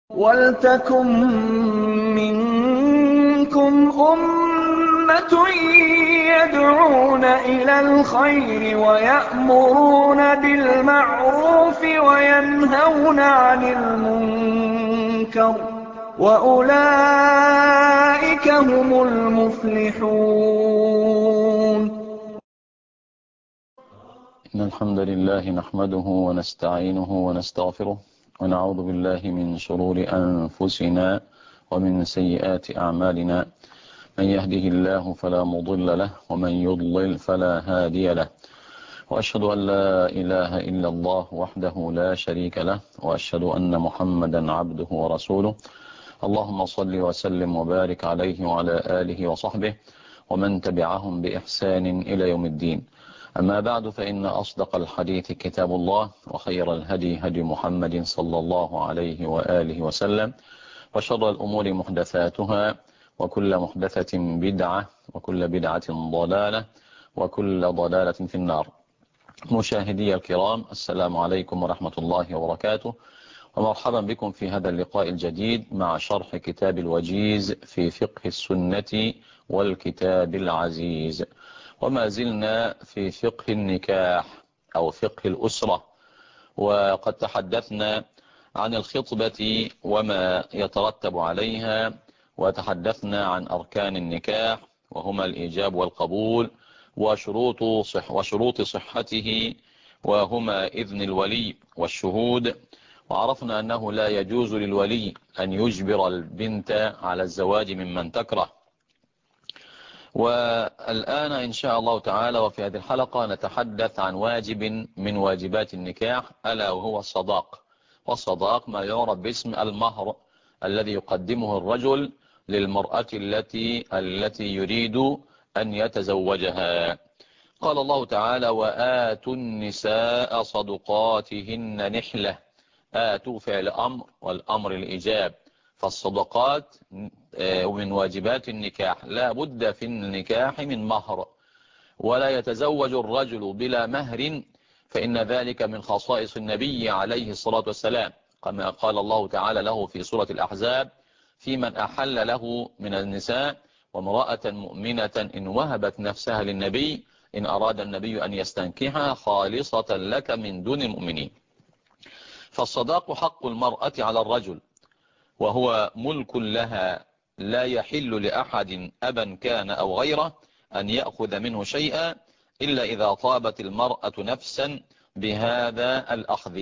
وَلْتَكُن مِّنكُمْ أُمَّةٌ يَدْعُونَ إِلَى الْخَيْرِ وَيَأْمُرُونَ بِالْمَعْرُوفِ وَيَنْهَوْنَ عَنِ الْمُنكَرِ ۚ وَأُولَٰئِكَ هُمُ الْمُفْلِحُونَ. إن الحمد لله نحمده ونستعينه ونستغفره ونعوذ بالله من شرور أنفسنا ومن سيئات أعمالنا. من يهده الله فلا مضل له ومن يضلل فلا هادي له، وأشهد أن لا إله إلا الله وحده لا شريك له، وأشهد أن محمدا عبده ورسوله. اللهم صل وسلم وبارك عليه وعلى آله وصحبه ومن تبعهم بإحسان إلى يوم الدين. أما بعد، فإن أصدق الحديث كتاب الله، وخير الهدي هدي محمد صلى الله عليه وآله وسلم، وشر الأمور محدثاتها، وكل محدثة بدعة، وكل بدعة ضلالة، وكل ضلالة في النار. مشاهدي الكرام، السلام عليكم ورحمة الله وبركاته، ومرحبا بكم في هذا اللقاء الجديد مع شرح كتاب الوجيز في فقه السنة والكتاب العزيز. وما زلنا في فقه النكاح أو فقه الأسرة، وقد تحدثنا عن الخطبة وما يترتب عليها، وتحدثنا عن أركان النكاح وهما الإيجاب والقبول، وشروط صحته وهما إذن الولي والشهود. وعرفنا أنه لا يجوز للولي أن يجبر البنت على الزواج ممن تكره. والآن إن شاء الله تعالى وفي هذه الحلقة نتحدث عن واجب من واجبات النكاح، ألا وهو الصداق. والصداق ما يعرف باسم المهر الذي يقدمه الرجل للمرأة التي يريد أن يتزوجها. قال الله تعالى: وآتوا النساء صدقاتهن نحلة. آتوا فعل أمر، والأمر الإيجاب، فالصدقات ومن واجبات النكاح. لا بد في النكاح من مهر، ولا يتزوج الرجل بلا مهر، فإن ذلك من خصائص النبي عليه الصلاة والسلام، كما قال الله تعالى له في سورة الأحزاب: في من أحل له من النساء وامرأة مؤمنة إن وهبت نفسها للنبي إن أراد النبي أن يستنكحها خالصة لك من دون المؤمنين. فالصداق حق المرأة على الرجل، وهو ملك لها، لا يحل لأحد أبا كان أو غيره أن يأخذ منه شيئا إلا إذا طابت المرأة نفسا بهذا الأخذ.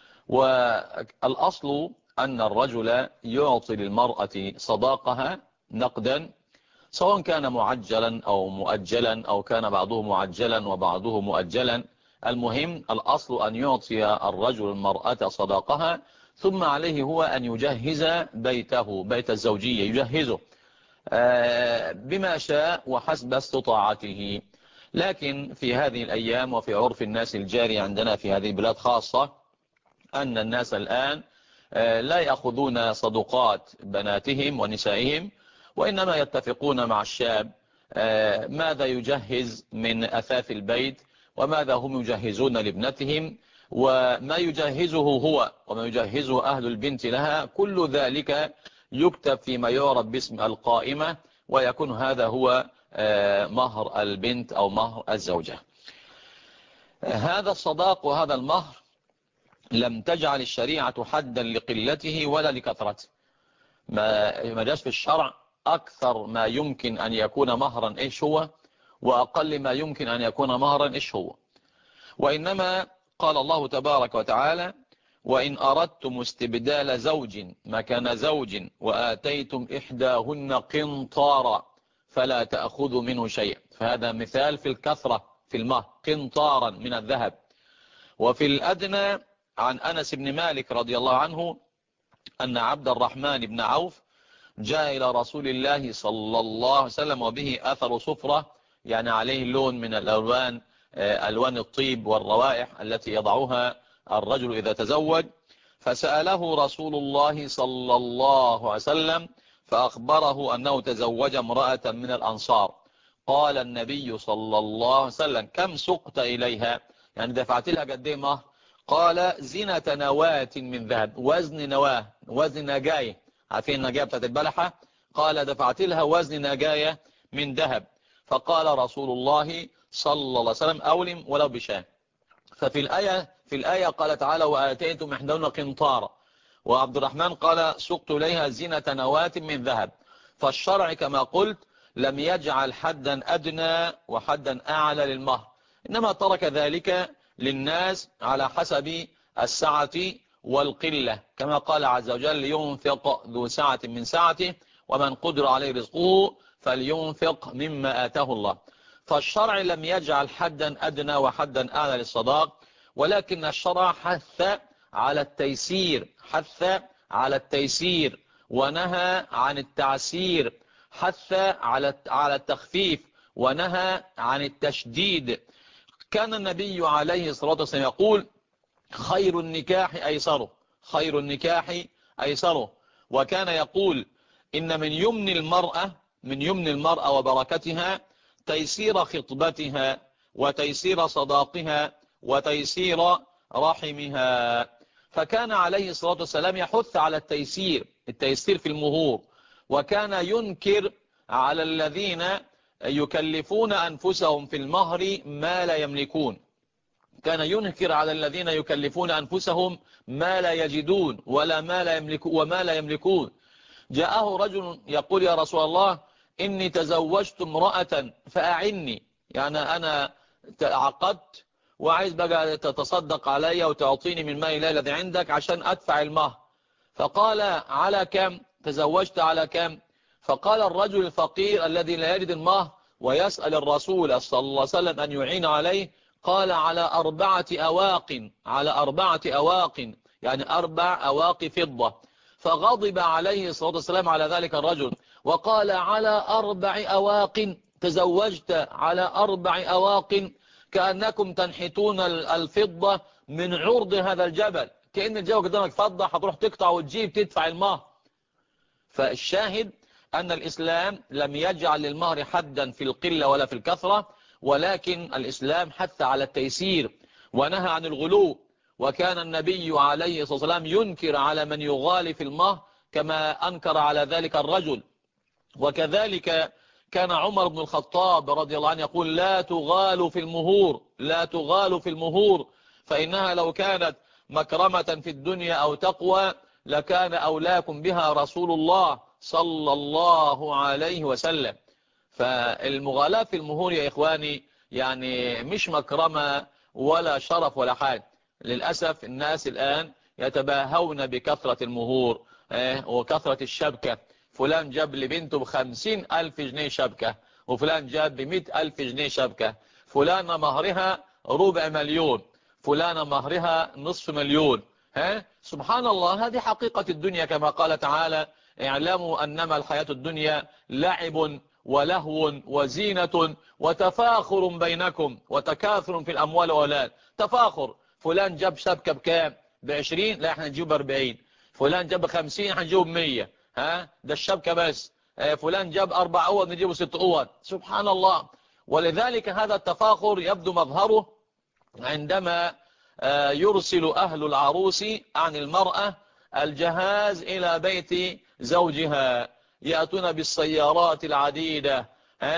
والأصل أن الرجل يعطي للمرأة صداقها نقدا، سواء كان معجلا أو مؤجلا، أو كان بعضه معجلا وبعضه مؤجلا. المهم الأصل أن يعطي الرجل المرأة صداقها، ثم عليه هو أن يجهز بيته، بيت الزوجية يجهزه بما شاء وحسب استطاعته. لكن في هذه الأيام وفي عرف الناس الجاري عندنا في هذه البلاد خاصة، أن الناس الآن لا يأخذون صدقات بناتهم ونسائهم، وإنما يتفقون مع الشاب ماذا يجهز من أثاث البيت، وماذا هم يجهزون لابنتهم، وما يجهزه هو وما يجهزه أهل البنت لها. كل ذلك يكتب فيما يعرف باسم القائمة، ويكون هذا هو مهر البنت أو مهر الزوجة. هذا الصداق وهذا المهر لم تجعل الشريعة حدا لقلته ولا لكثرته. ما جاش في الشرع أكثر ما يمكن أن يكون مهرا إيش هو، وأقل ما يمكن أن يكون مهرا إيش هو. وإنما قال الله تبارك وتعالى: وإن أردتم استبدال زوج مكان زوج وآتيتم إحداهن قنطارا فلا تأخذوا منه شيئا. فهذا مثال في الكثرة في المهر، قنطارا من الذهب. وفي الأدنى عن أنس بن مالك رضي الله عنه أن عبد الرحمن بن عوف جاء إلى رسول الله صلى الله عليه وسلم وبه أثر صفرة، يعني عليه لون من الألوان، ألوان الطيب والروائح التي يضعها الرجل إذا تزوج. فسأله رسول الله صلى الله عليه وسلم فأخبره أنه تزوج امرأة من الأنصار. قال النبي صلى الله عليه وسلم: كم سقت إليها؟ يعني دفعت لها قد ايه مهر؟ قال زنة نواة من ذهب، وزن نواة، وزن نجاية، عارفين النجاية بتاعت البلحة؟ قال دفعت لها وزن نجاية من ذهب. فقال رسول الله صلى الله عليه وسلم أولم ولو بشاه. ففي الآية قال تعالى وآتيتم إحداهن قنطارا، وعبد الرحمن قال سقت إليها زينة نواة من ذهب. فالشرع كما قلت لم يجعل حدا أدنى وحدا أعلى للمهر، إنما ترك ذلك للناس على حسب السعة والقلة، كما قال عز وجل ينفق ذو سعة من سعته ومن قدر عليه رزقه فلينفق مما آتاه الله. فالشرع لم يجعل حدا أدنى وحدا أعلى للصداق، ولكن الشرع حث على التيسير، حث على التيسير ونهى عن التعسير، حث على التخفيف ونهى عن التشديد. كان النبي عليه الصلاة والسلام يقول خير النكاح أيسره، خير النكاح أيسره. وكان يقول إن من يمن المرأة وبركتها تيسير خطبتها وتيسير صداقها وتيسير رحمها. فكان عليه الصلاة والسلام يحث على التيسير في المهور، وكان ينكر على الذين يكلفون أنفسهم في المهر ما لا يملكون، كان ينكر على الذين يكلفون أنفسهم ما لا يجدون وما لا يملكون. جاءه رجل يقول يا رسول الله إني تزوجت امرأة فأعني، يعني أنا عقدت وعايز بقى تتصدق علي وتعطيني من مال الله الذي عندك عشان أدفع المهر. فقال على كم تزوجت، على كم؟ فقال الرجل الفقير الذي لا يجد المهر ويسأل الرسول صلى الله عليه وسلم أن يعين عليه، قال على 4 أواق، على 4 أواق، يعني 4 أواق فضة. فغضب عليه الصلاة والسلام على ذلك الرجل وقال على 4 أواق تزوجت، على 4 أواق، كأنكم تنحتون الفضة من عرض هذا الجبل، كأن الجبل قدامك فضة هتروح تقطع وتجيب تدفع المهر. فالشاهد أن الإسلام لم يجعل للمهر حدا في القلة ولا في الكثرة، ولكن الإسلام حث على التيسير ونهى عن الغلو. وكان النبي عليه الصلاة والسلام ينكر على من يغالي في المهر كما أنكر على ذلك الرجل. وكذلك كان عمر بن الخطاب رضي الله عنه يقول لا تغالوا في المهور، لا تغالوا في المهور، فإنها لو كانت مكرمة في الدنيا أو تقوى لكان أولاكم بها رسول الله صلى الله عليه وسلم. فالمغالاة في المهور يا إخواني يعني مش مكرمة ولا شرف ولا حاجة. للأسف الناس الآن يتباهون بكثرة المهور وكثرة الشبكة. فلان جاب لبنته ب50,000 جنيه شبكة، وفلان جاب ب100,000 جنيه شبكة، فلان مهرها 250,000، فلان مهرها 500,000. سبحان الله، هذه حقيقة الدنيا كما قال تعالى اعلموا أنما الحياة الدنيا لعب ولهو وزينة وتفاخر بينكم وتكاثر في الأموال والأولاد. تفاخر، فلان جاب شبكة بكام؟ ب20، لا احنا نجيب 40. فلان جاب 50 هنجيب 100. ده الشبكة بس. فلان جاب 4 أوض نجيبه 6 أوض. سبحان الله. ولذلك هذا التفاخر يبدو مظهره عندما يرسل أهل العروس عن المرأة الجهاز إلى بيت زوجها، يأتون بالسيارات العديدة،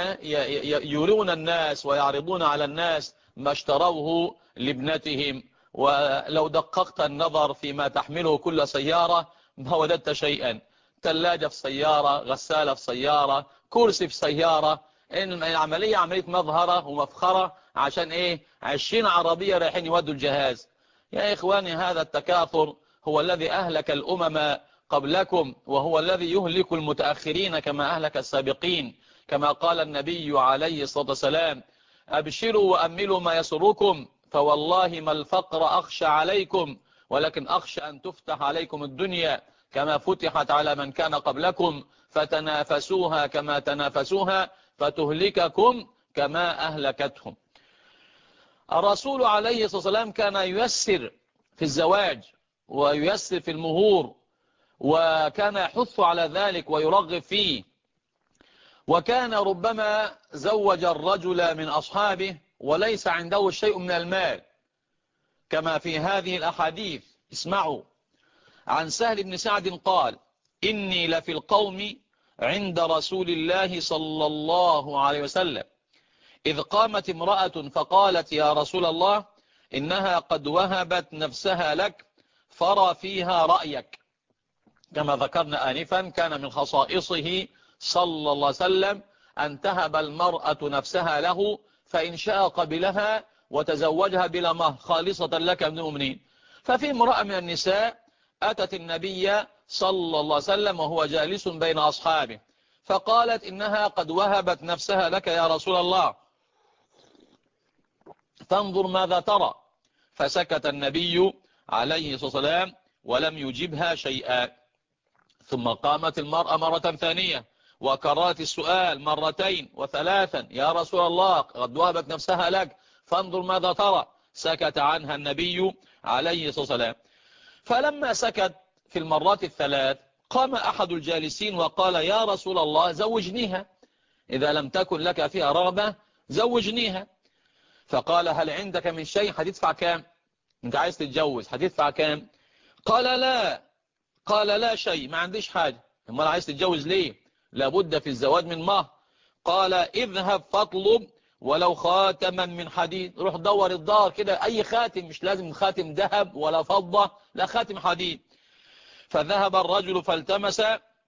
يرون الناس ويعرضون على الناس ما اشتروه لابنتهم. ولو دققت النظر فيما تحمله كل سيارة ما وجدت شيئا. ثلاجة في سيارة، غسالة في سيارة، كرسي في سيارة. العملية عملية مظهرة ومفخرة عشان 20 عربية رايحين يودوا الجهاز. يا إخواني هذا التكاثر هو الذي أهلك الأمم قبلكم، وهو الذي يهلك المتأخرين كما أهلك السابقين. كما قال النبي عليه الصلاة والسلام أبشروا وأملوا ما يسركم، فوالله ما الفقر أخشى عليكم، ولكن أخشى أن تفتح عليكم الدنيا كما فتحت على من كان قبلكم، فتنافسوها كما تنافسوها فتهلككم كما أهلكتهم. الرسول عليه الصلاة والسلام كان ييسر في الزواج وييسر في المهور، وكان يحث على ذلك ويرغب فيه. وكان ربما زوج الرجل من أصحابه وليس عنده شيء من المال، كما في هذه الأحاديث. اسمعوا عن سهل بن سعد قال: إني لفي القوم عند رسول الله صلى الله عليه وسلم، إذ قامت امرأة فقالت: يا رسول الله، إنها قد وهبت نفسها لك فرى فيها رأيك. كما ذكرنا آنفا كان من خصائصه صلى الله عليه وسلم أن تهب المرأة نفسها له، فإن شاء قبلها وتزوجها بلا مهر خالصة لك من المؤمنين. ففي امرأة من النساء أتت النبي صلى الله عليه وسلم وهو جالس بين أصحابه، فقالت: إنها قد وهبت نفسها لك يا رسول الله، فانظر ماذا ترى. فسكت النبي عليه الصلاة والسلام ولم يجبها شيئا. ثم قامت المرأة مرة ثانية وكررت السؤال مرتين وثلاثا: يا رسول الله، قد وهبت نفسها لك، فانظر ماذا ترى. سكت عنها النبي عليه الصلاة والسلام. فلما سكت في المرات الثلاث قام أحد الجالسين وقال: يا رسول الله، زوجنيها، إذا لم تكن لك فيها رغبة زوجنيها. فقال: هل عندك من شيء؟ هتدفع كام؟ انت عايز تتجوز، هتدفع كام؟ قال: لا. قال: لا شيء، ما عنديش حاجة. امال عايز تتجوز ليه؟ لابد في الزواج من مهر. قال: اذهب فاطلب ولو خاتما من حديد. روح دور الدار كده أي خاتم، مش لازم خاتم ذهب ولا فضة، لا، خاتم حديد. فذهب الرجل فالتمس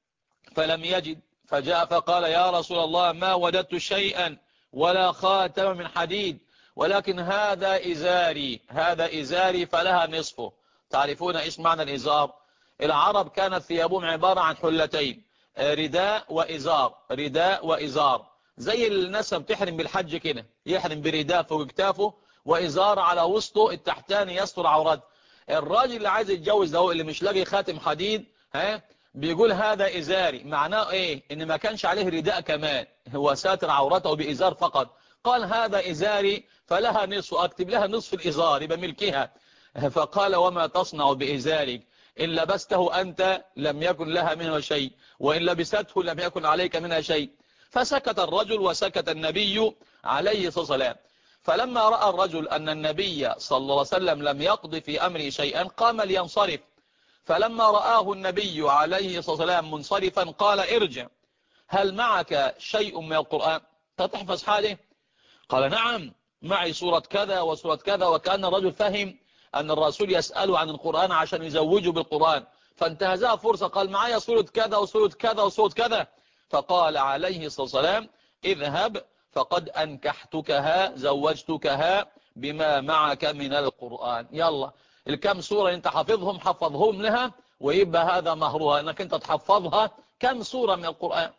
فلم يجد، فجاء فقال: يا رسول الله، ما وجدت شيئا ولا خاتم من حديد، ولكن هذا إزاري، هذا إزاري فلها نصفه. تعرفون إيش معنى الإزار؟ العرب كانت ثيابهم عبارة عن حلتين، رداء وإزار، رداء وإزار، زي الناس بتحرم بالحج كده، يحرم برداء فوق كتافه وإزار على وسطه التحتاني يستر عورته. الراجل اللي عايز يتجوز ده اللي مش لاقي خاتم حديد، بيقول هذا إزاري. معناه إيه؟ إن ما كانش عليه رداء كمان، هو ساتر عورته بإزار فقط. قال: هذا إزاري فلها نصف، أكتب لها نصف الإزار يبقى ملكها. فقال: وما تصنع بإزارك؟ إن لبسته أنت لم يكن لها منه شيء، وإن لبسته لم يكن عليك منها شيء. فسكت الرجل وسكت النبي عليه الصلاة والسلام. فلما رأى الرجل أن النبي صلى الله عليه وسلم لم يقض في أمره شيئا قام لينصرف. فلما رآه النبي عليه الصلاة والسلام منصرفا قال: ارجع، هل معك شيء من القرآن؟ تحفظ حاله؟ قال: نعم، معي سورة كذا وسورة كذا. وكان الرجل فهم أن الرسول يسأله عن القرآن عشان يزوجه بالقرآن، فانتهزها فرصة، قال: معي سورة كذا وسورة كذا وسورة كذا. فقال عليه الصلاة والسلام: اذهب فقد أنكحتكها، زوجتكها بما معك من القرآن. يلا، الكم سورة انت حافظهم حفظهم لها، ويبقى هذا مهرها انك انت تحفظها كم سورة من القرآن.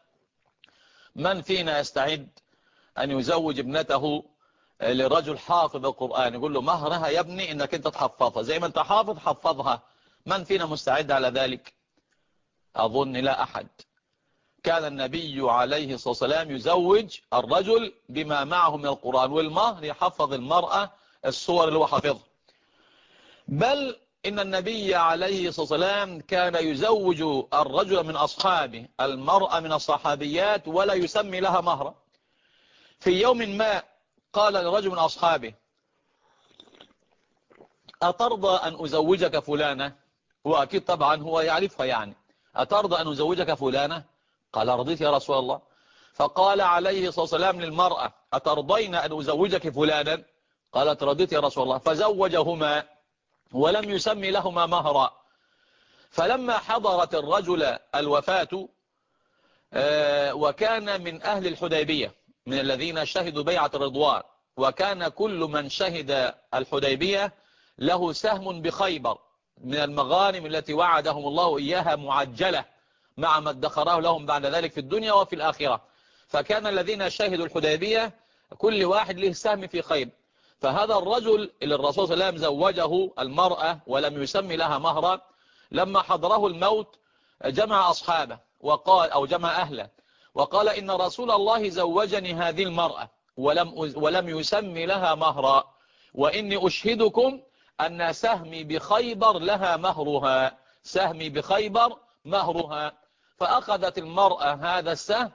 من فينا يستعد أن يزوج ابنته لرجل حافظ القرآن، يقول له مهرها يا ابني انك انت تحفظها زي ما انت حافظ حفظها؟ من فينا مستعد على ذلك؟ أظن لا أحد. كان النبي عليه الصلاة والسلام يزوج الرجل بما معه من القرآن، والمهر يحفظ المرأة الصور اللي هو حافظها. بل إن النبي عليه الصلاة والسلام كان يزوج الرجل من أصحابه المرأة من الصحابيات ولا يسمي لها مهرا. في يوم ما قال لرجل من أصحابه: أترضى أن أزوجك فلانة؟ وأكيد طبعا هو يعرفها يعني. أترضى أن أزوجك فلانة؟ قال: رضيت يا رسول الله. فقال عليه الصلاة والسلام للمرأة: أترضين أن أزوجك فلانا؟ قالت: رضيت يا رسول الله. فزوجهما ولم يسمي لهما مهرا. فلما حضرت الرجل الوفاة وكان من أهل الحديبية، من الذين شهدوا بيعة الرضوان، وكان كل من شهد الحديبية له سهم بخيبر من المغانم التي وعدهم الله إياها معجلة مع ما ادخره لهم بعد ذلك في الدنيا وفي الآخرة. فكان الذين شهدوا الحديبية كل واحد له سهم في خيبر. فهذا الرجل اللي الرسول صلى الله عليه وسلم زوجه المرأة ولم يسمي لها مهرا، لما حضره الموت جمع أصحابه وقال، أو جمع أهله وقال: إن رسول الله زوجني هذه المرأة ولم يسمي لها مهرا، وإني أشهدكم أن سهمي بخيبر لها مهرها، سهمي بخيبر مهرها. فأخذت المرأة هذا السهم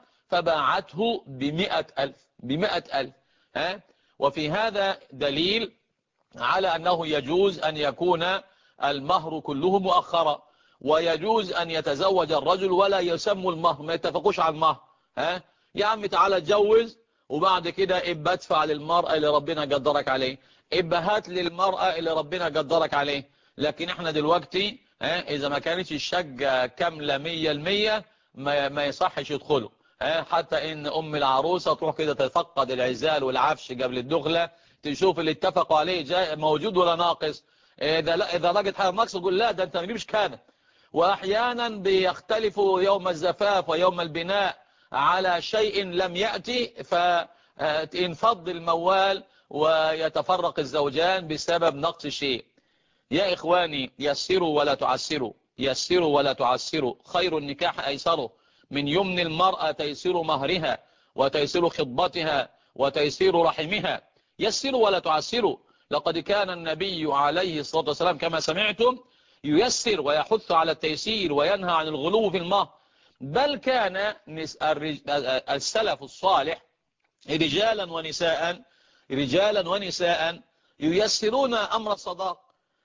فباعته ب100,000. وفي هذا دليل على أنه يجوز أن يكون المهر كله مؤخرا، ويجوز أن يتزوج الرجل ولا يسموا المهر، ما يتفقوش على المهر. يا عم تعالى اتجوز، وبعد كده ابقى ادفع للمرأة اللي ربنا قدرك عليه، ابقى هات للمرأة اللي ربنا قدرك عليه. لكن احنا دلوقتي اذا ما كانتش الشقة كاملة 100% ما يصحش يدخلوا. حتى ان ام العروسة تروح كده تفقد العزال والعفش قبل الدخلة، تشوف اللي اتفقوا عليه جاي موجود ولا ناقص. اذا لقيت حاجة ناقصة تقول لا ده انت ما تجيبش كامل. واحيانا بيختلفوا يوم الزفاف ويوم البناء على شيء لم يأتي، فينفض الموال ويتفرق الزوجان بسبب نقص شيء. يا إخواني يسروا ولا تعسروا، يسروا ولا تعسروا، خير النكاح أيسره، من يمن المرأة تيسير مهرها وتيسير خطبتها وتيسير رحمها. يسروا ولا تعسروا. لقد كان النبي عليه الصلاة والسلام كما سمعتم ييسر ويحث على التيسير وينهى عن الغلو في المهر. بل كان السلف الصالح رجالا ونساء ييسرون أمر الصداق.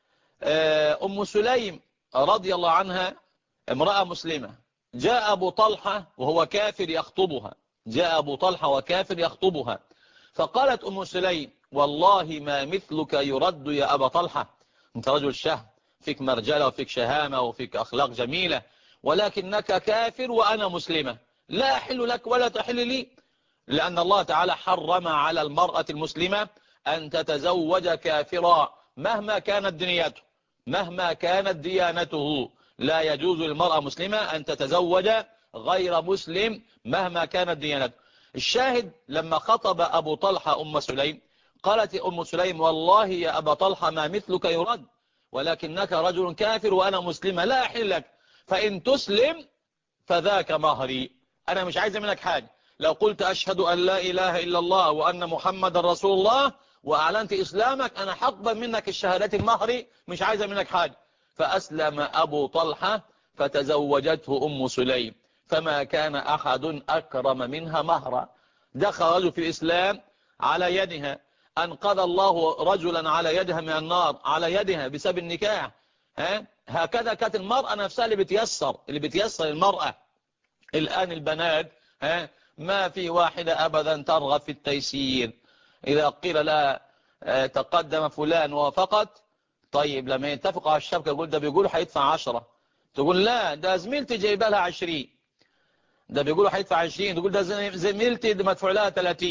أم سليم رضي الله عنها امرأة مسلمة، جاء أبو طلحة وهو كافر يخطبها، جاء أبو طلحة وكافر يخطبها، فقالت أم سليم والله ما مثلك يرد يا أبا طلحة، أنت رجل شهم، فيك مرجلة وفيك شهامة وفيك أخلاق جميلة، ولكنك كافر وأنا مسلمة، لا أحل لك ولا تحل لي. لأن الله تعالى حرم على المرأة المسلمة أن تتزوج كافرا مهما كانت دنيته، مهما كانت ديانته. لا يجوز للمرأة مسلمة أن تتزوج غير مسلم مهما كانت ديانته. الشاهد لما خطب أبو طلحة أم سليم، قالت أم سليم والله يا أبا طلحة ما مثلك يرد، ولكنك رجل كافر وأنا مسلمة، لا أحل لك، فإن تسلم فذاك مهري، أنا مش عايز منك حاجة. لو قلت أشهد أن لا إله إلا الله وأن محمد رسول الله وأعلنت إسلامك أنا حقبل منك الشهادات المهري، مش عايز منك حاجة. فأسلم أبو طلحة فتزوجته أم سليم، فما كان أحد أكرم منها مهرا. دخل رجل في الإسلام على يدها، أنقذ الله رجلا على يدها من النار على يدها بسبب النكاح. هكذا كانت المرأة نفسها اللي بتيسر المرأة. الآن البنات ما في واحدة أبدا ترغب في التيسير. إذا قيل لا تقدم فلان وفقط، طيب لما يتفقوا على الشبكة يقول ده بيقول هيدفع 10، تقول لا ده زميلتي جايبه لها 20، ده بيقولوا هيدفع 20، تقول ده زميلتي ده مدفوع لها 30،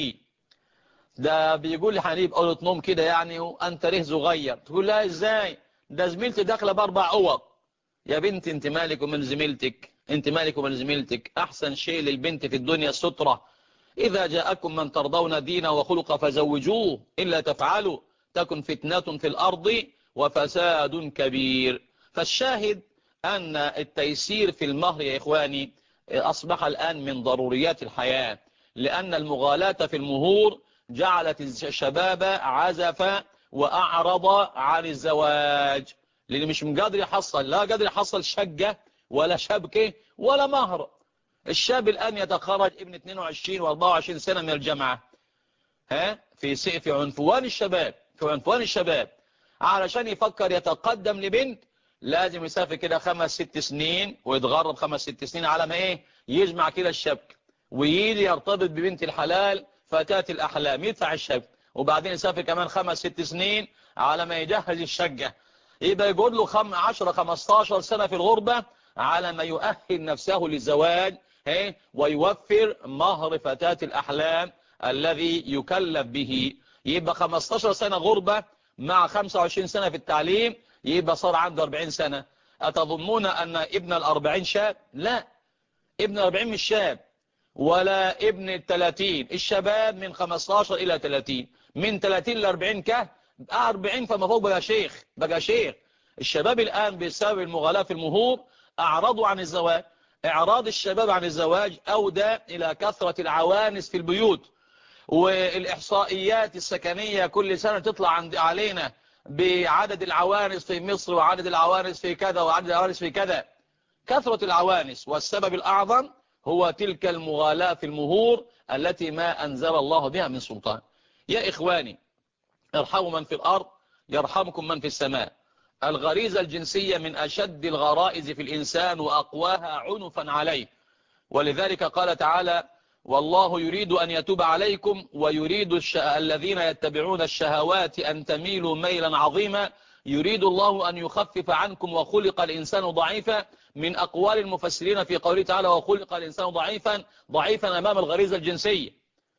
ده بيقول لي هنجيب أوضة نوم كده يعني وأنت ريه صغير، تقول لا إزاي ده زميلتي داخله ب4 أوض. يا بنت انت مالك ومن زميلتك، انت مالك ومن زميلتك. احسن شيء للبنت في الدنيا السترة. اذا جاءكم من ترضون دينه وخلقه فزوجوه، الا تفعلوا تكن فتنة في الارض وفساد كبير. فالشاهد ان التيسير في المهر يا اخواني اصبح الان من ضروريات الحياة، لان المغالاة في المهور جعلت الشباب عزفا واعرض عن الزواج، لأنه مش قادر يحصل، لا قادر يحصل شقة ولا شبكة ولا مهر. الشاب الآن يتخرج ابن 22 و24 سنة من الجامعة، في عنفوان الشباب علشان يفكر يتقدم لبنت لازم يسافر كده 5-6 سنين ويتغرب 5-6 سنين على ما يجمع كده الشبكة، ويجي يرتبط ببنت الحلال فتاة الأحلام يدفع الشبكة، وبعدين يسافر كمان 5-6 سنين على ما يجهز الشقة، يبقى يقول له 10-15 سنة في الغربة على ما يؤهل نفسه للزواج ويوفر مهر فتاة الأحلام الذي يكلف به. يبقى 15 سنة غربة مع 25 سنة في التعليم، يبقى صار عنده 40 سنة. أتظنون أن ابن ال40 شاب؟ لا، ابن ال40 مش شاب، ولا ابن ال30. الشباب من 15 إلى 30، من 30 ل 40 40 فما فوق بقى شيخ. الشباب الآن بسبب المغالاة في المهور أعرضوا عن الزواج. إعراض الشباب عن الزواج أودى إلى كثرة العوانس في البيوت، والإحصائيات السكنية كل سنة تطلع علينا بعدد العوانس في مصر وعدد العوانس في كذا وعدد العوانس في كذا. كثرة العوانس والسبب الأعظم هو تلك المغالاة في المهور التي ما أنزل الله بها من سلطان. يا إخواني ارحموا من في الأرض يرحمكم من في السماء. الغريزة الجنسية من أشد الغرائز في الإنسان وأقواها عنفا عليه، ولذلك قال تعالى: والله يريد أن يتوب عليكم ويريد الذين يتبعون الشهوات أن تميلوا ميلا عظيما يريد الله أن يخفف عنكم وخلق الإنسان ضعيفا. من أقوال المفسرين في قوله تعالى: وخلق الإنسان ضعيفا أمام الغريزة الجنسية.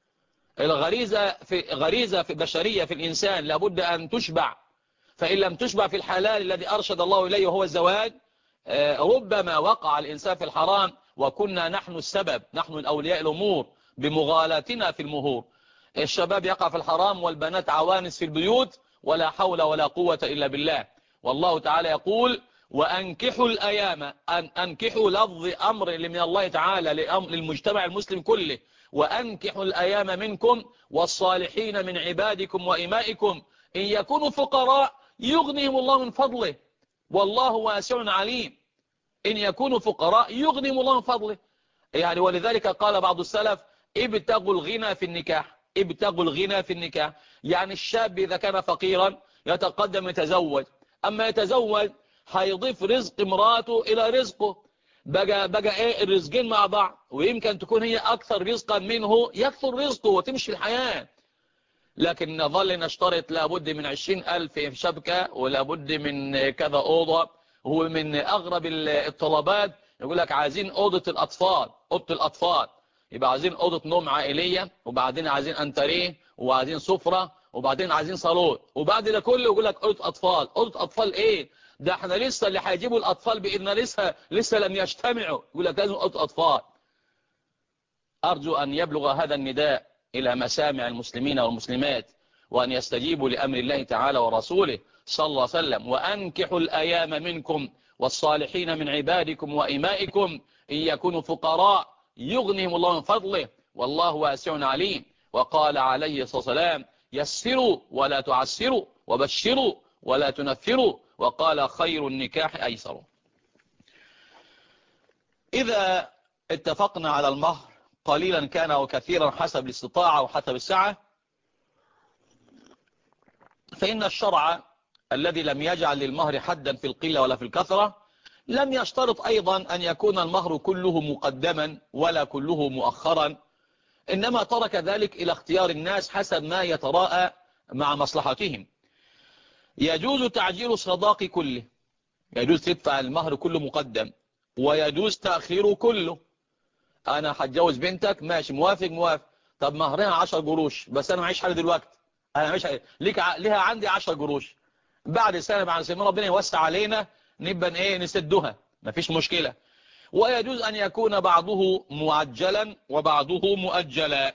غريزة في بشرية في الإنسان لابد أن تشبع، فإن لم تشبع في الحلال الذي أرشد الله إليه وهو الزواج، ربما وقع الإنسان في الحرام، وكنا نحن السبب، نحن الأولياء الأمور بمغالاتنا في المهور. الشباب يقع في الحرام والبنات عوانس في البيوت، ولا حول ولا قوة إلا بالله. والله تعالى يقول: وأنكحوا الأيام، أنكحوا لفظ أمر من الله تعالى للمجتمع المسلم كله، وأنكحوا الأيام منكم والصالحين من عبادكم وإمائكم إن يكونوا فقراء يغنيهم الله من فضله والله واسع عليم. إن يكونوا فقراء يغنيهم الله من فضله. يعني ولذلك قال بعض السلف: ابتغوا الغنى في النكاح، ابتغوا الغنى في النكاح. يعني الشاب إذا كان فقيرا يتقدم يتزوج، أما يتزوج هيضيف رزق امراته إلى رزقه، بقى ايه الرزقين مع بعض، ويمكن تكون هي أكثر رزقا منه يكثر رزقه وتمشي الحياة. لكن نظل نشترط لابد من 20,000 في شبكة، ولابد من كذا أوضة، ومن أغرب الطلبات يقول لك عايزين أوضة الأطفال، يبقى عايزين أوضة نوم عائلية، وبعدين عايزين أنتريه، وعايزين سفرة، وبعدين عايزين صالون، وبعد ده كله يقول لك أوضة أطفال إيه؟ ده احنا لسه اللي هيجيبوا الأطفال بإن لسه لم يجتمعوا، يقول لك لازم أوضة أطفال. أرجو أن يبلغ هذا النداء إلى مسامع المسلمين والمسلمات، وأن يستجيبوا لأمر الله تعالى ورسوله صلى الله عليه وسلم: وأنكحوا الأيام منكم والصالحين من عبادكم وإمائكم إن يكونوا فقراء يغنيهم الله من فضله والله واسع عليم. وقال عليه الصلاة والسلام: يسروا ولا تعسروا، وبشروا ولا تنفروا، وقال: خير النكاح أيسر. إذا اتفقنا على المهر قليلا كان أو كثيرا حسب الاستطاعة وحسب السعة، فإن الشرع الذي لم يجعل للمهر حدا في القلة ولا في الكثرة لم يشترط أيضا أن يكون المهر كله مقدما ولا كله مؤخرا، إنما ترك ذلك إلى اختيار الناس حسب ما يتراءى مع مصلحتهم. يجوز تعجيل الصداق كله، يجوز تدفع المهر كله مقدم، ويجوز تأخيره كله. أنا هتجوز بنتك، ماشي، موافق، طب مهرها 10 قروش بس أنا معيش حاجة دلوقتي، أنا مش ليها عندي 10 قروش، بعد سنة بعد سنة ربنا يوسع علينا نبقى نسدها، مفيش مشكلة. ويجوز أن يكون بعضه معجلا وبعضه مؤجلا.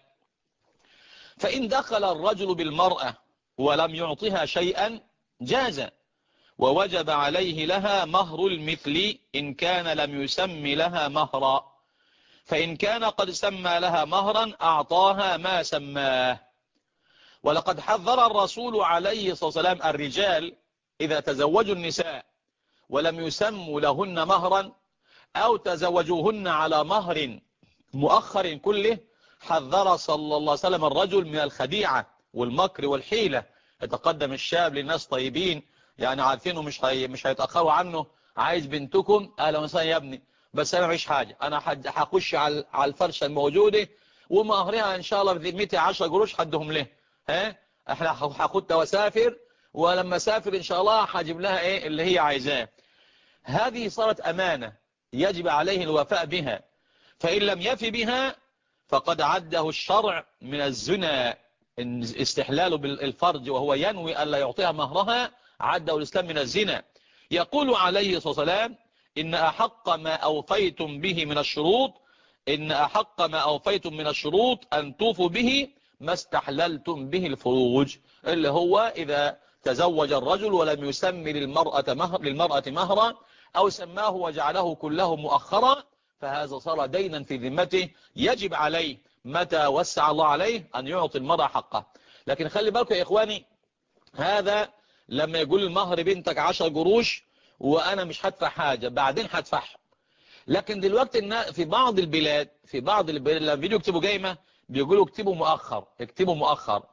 فإن دخل الرجل بالمرأة ولم يعطها شيئا جاز، ووجب عليه لها مهر المثل إن كان لم يسمي لها مهرا، فإن كان قد سمى لها مهرا أعطاها ما سماه. ولقد حذر الرسول عليه الصلاة والسلام الرجال إذا تزوجوا النساء ولم يسموا لهن مهرا أو تزوجوهن على مهر مؤخر كله، حذر صلى الله عليه وسلم الرجل من الخديعة والمكر والحيلة. يتقدم الشاب للناس طيبين يعني عارفينه مش هيتأخروا عنه: عايز بنتكم، أهلا وسهلا يا ابني، بس أنا مش حاجة، أنا هخش على الفرشة الموجودة ومهرها إن شاء الله بذمتي 10 قروش حدهم له، احنا هاخدها وسافر، ولما سافر إن شاء الله هجيب لها اللي هي عايزاه. هذه صارت أمانة يجب عليه الوفاء بها، فإن لم يفي بها فقد عده الشرع من الزنا، استحلاله بالفرج وهو ينوي ألا يعطيها مهرها، عده الإسلام من الزنا. يقول عليه الصلاة والسلام: إن أحق ما أوفيتم به من الشروط، إن أحق ما أوفيتم من الشروط أن توفوا به ما استحللتم به الفروج، اللي هو إذا تزوج الرجل ولم يسمي للمرأة مهرا أو سماه وجعله كله مؤخرا، فهذا صار دينا في ذمته، يجب عليه متى وسع الله عليه أن يعطي المرأة حقه. لكن خلي بالكم يا إخواني، هذا لما يقول المهر بنتك 10 قروش وأنا مش هدفع حاجة، بعدين هدفعها. لكن دلوقتي في بعض البلاد لما بيجوا يكتبوا قايمة بيقولوا اكتبوا مؤخر،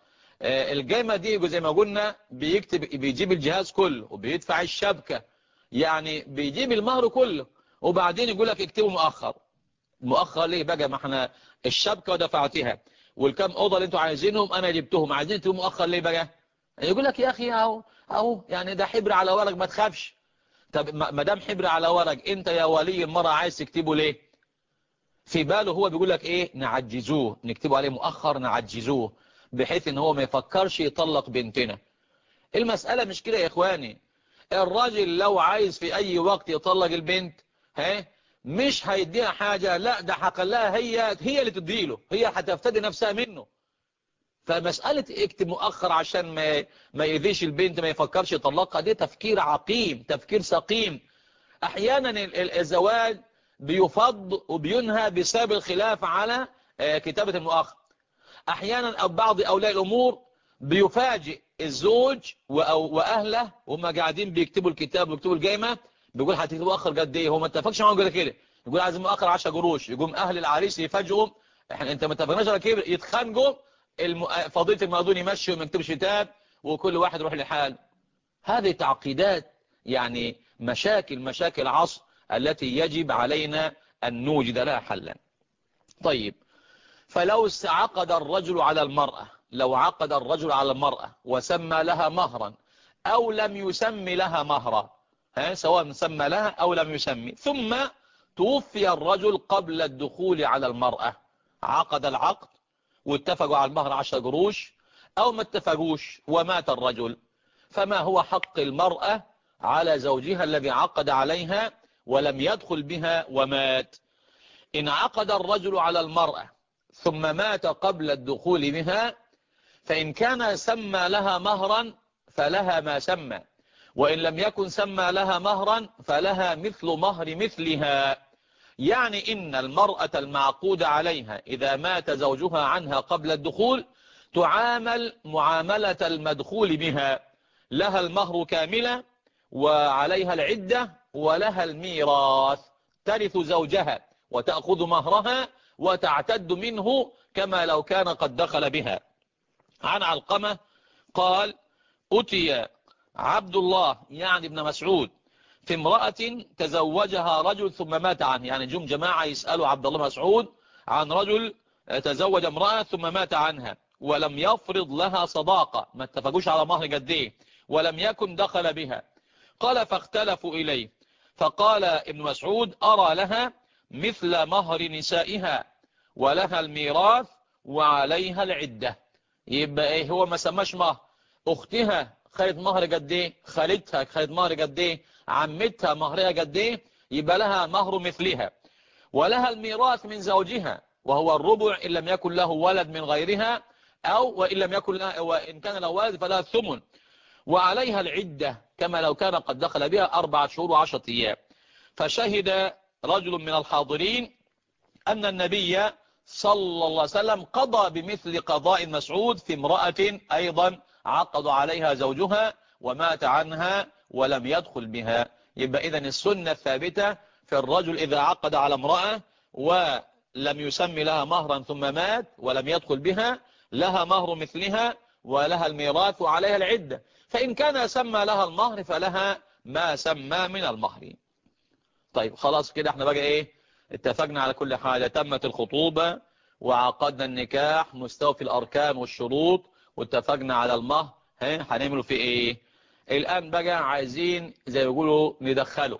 الجايمة دي زي ما قلنا بيجيب الجهاز كله وبيدفع الشبكة، يعني بيجيب المهر كله، وبعدين يقول لك اكتبه مؤخر. مؤخر ليه بقى؟ ما احنا الشبكة ودفعتها، والكام اوضه اللي انتوا عايزينهم انا جبتهم، عايزين تكتبوا مؤخر ليه بقى؟ يقول لك يا اخي اهو يعني ده حبر على ورق ما تخافش. طب ما دام حبر على ورق، انت يا ولي المرأة عايز تكتبه ليه؟ في باله هو بيقول لك ايه؟ نعجزوه، نكتبه عليه مؤخر نعجزوه بحيث ان هو ما يفكرش يطلق بنتنا. المسألة مش كده يا اخواني. الراجل لو عايز في اي وقت يطلق البنت، مش هيديها حاجة، لا ده هخليها هي اللي تديله، هي هتفتدي نفسها منه. فمسألة اكتب مؤخر عشان ما يذيش البنت، ما يفكرش يطلقها، دي تفكير عقيم، تفكير سقيم. احيانا الزواج بيفض وبينهى بسبب الخلاف على كتابة المؤخر. احيانا بعض اولياء الامور بيفاجئ الزوج واهله وهم قاعدين بيكتبوا الكتاب ويكتبوا الجايمه، بيقول هتكتبوا مؤخر قد ايه؟ هو ما اتفقش معاهم كده، يقول عايز مؤخر 10 قروش، يقوم اهل العريس يفاجئوا انت ما اتفقناش على كده، يتخانقوا، فضيله المأذون يمشي وما يكتبش كتاب وكل واحد يروح لحاله. هذه تعقيدات، يعني مشاكل عصر التي يجب علينا أن نوجد لها حلا. طيب، فلو عقد الرجل على المرأة، لو عقد الرجل على المرأة وسمى لها مهرا أو لم يسمي لها مهرا، سواء سمى لها أو لم يسمي، ثم توفي الرجل قبل الدخول على المرأة، عقد العقد واتفقوا على المهر 10 قروش أو ما اتفقوش ومات الرجل، فما هو حق المرأة على زوجها الذي عقد عليها ولم يدخل بها ومات؟ إن عقد الرجل على المرأة ثم مات قبل الدخول بها، فإن كان سمى لها مهرا فلها ما سمى، وإن لم يكن سمى لها مهرا فلها مثل مهر مثلها. يعني إن المرأة المعقود عليها إذا مات زوجها عنها قبل الدخول تعامل معاملة المدخول بها، لها المهر كاملة وعليها العدة ولها الميراث، ترث زوجها وتأخذ مهرها وتعتد منه كما لو كان قد دخل بها. عن علقمة قال: أتي عبد الله يعني ابن مسعود في امرأة تزوجها رجل ثم مات عنه، يعني جم جماعة يسألوا عبد الله مسعود عن رجل تزوج امرأة ثم مات عنها ولم يفرض لها صداقة، ما اتفقوش على مهر قد ايه، ولم يكن دخل بها. قال: فاختلفوا إليه، فقال ابن مسعود: أرى لها مثل مهر نسائها ولها الميراث وعليها العدة. يبقى ايه؟ هو ما سماش مهر، اختها خدت مهر قد ايه، خالتها خدت مهر قد ايه، عمتها مهرها قد ايه، يبقى لها مهر مثلها، ولها الميراث من زوجها وهو الربع إن لم يكن له ولد من غيرها، أو وإن لم يكن لها، وإن كان له ولد فلها الثمن، وعليها العدة كما لو كان قد دخل بها 4 شهور و10 أيام. فشهد رجل من الحاضرين أن النبي صلى الله عليه وسلم قضى بمثل قضاء مسعود في امرأة أيضا عقد عليها زوجها ومات عنها ولم يدخل بها. يبقى إذن السنة الثابتة في الرجل إذا عقد على امرأة ولم يسمي لها مهرا ثم مات ولم يدخل بها، لها مهر مثلها ولها الميراث وعليها العدة، فإن كان سمى لها المهر فلها ما سمى من المهر. طيب خلاص كده احنا بقى ايه؟ اتفقنا على كل حاجة، تمت الخطوبة وعقدنا النكاح مستوفي الأركان والشروط واتفقنا على المهر، هنعمله في ايه؟ الآن بقى عايزين زي ما يقولوا ندخله.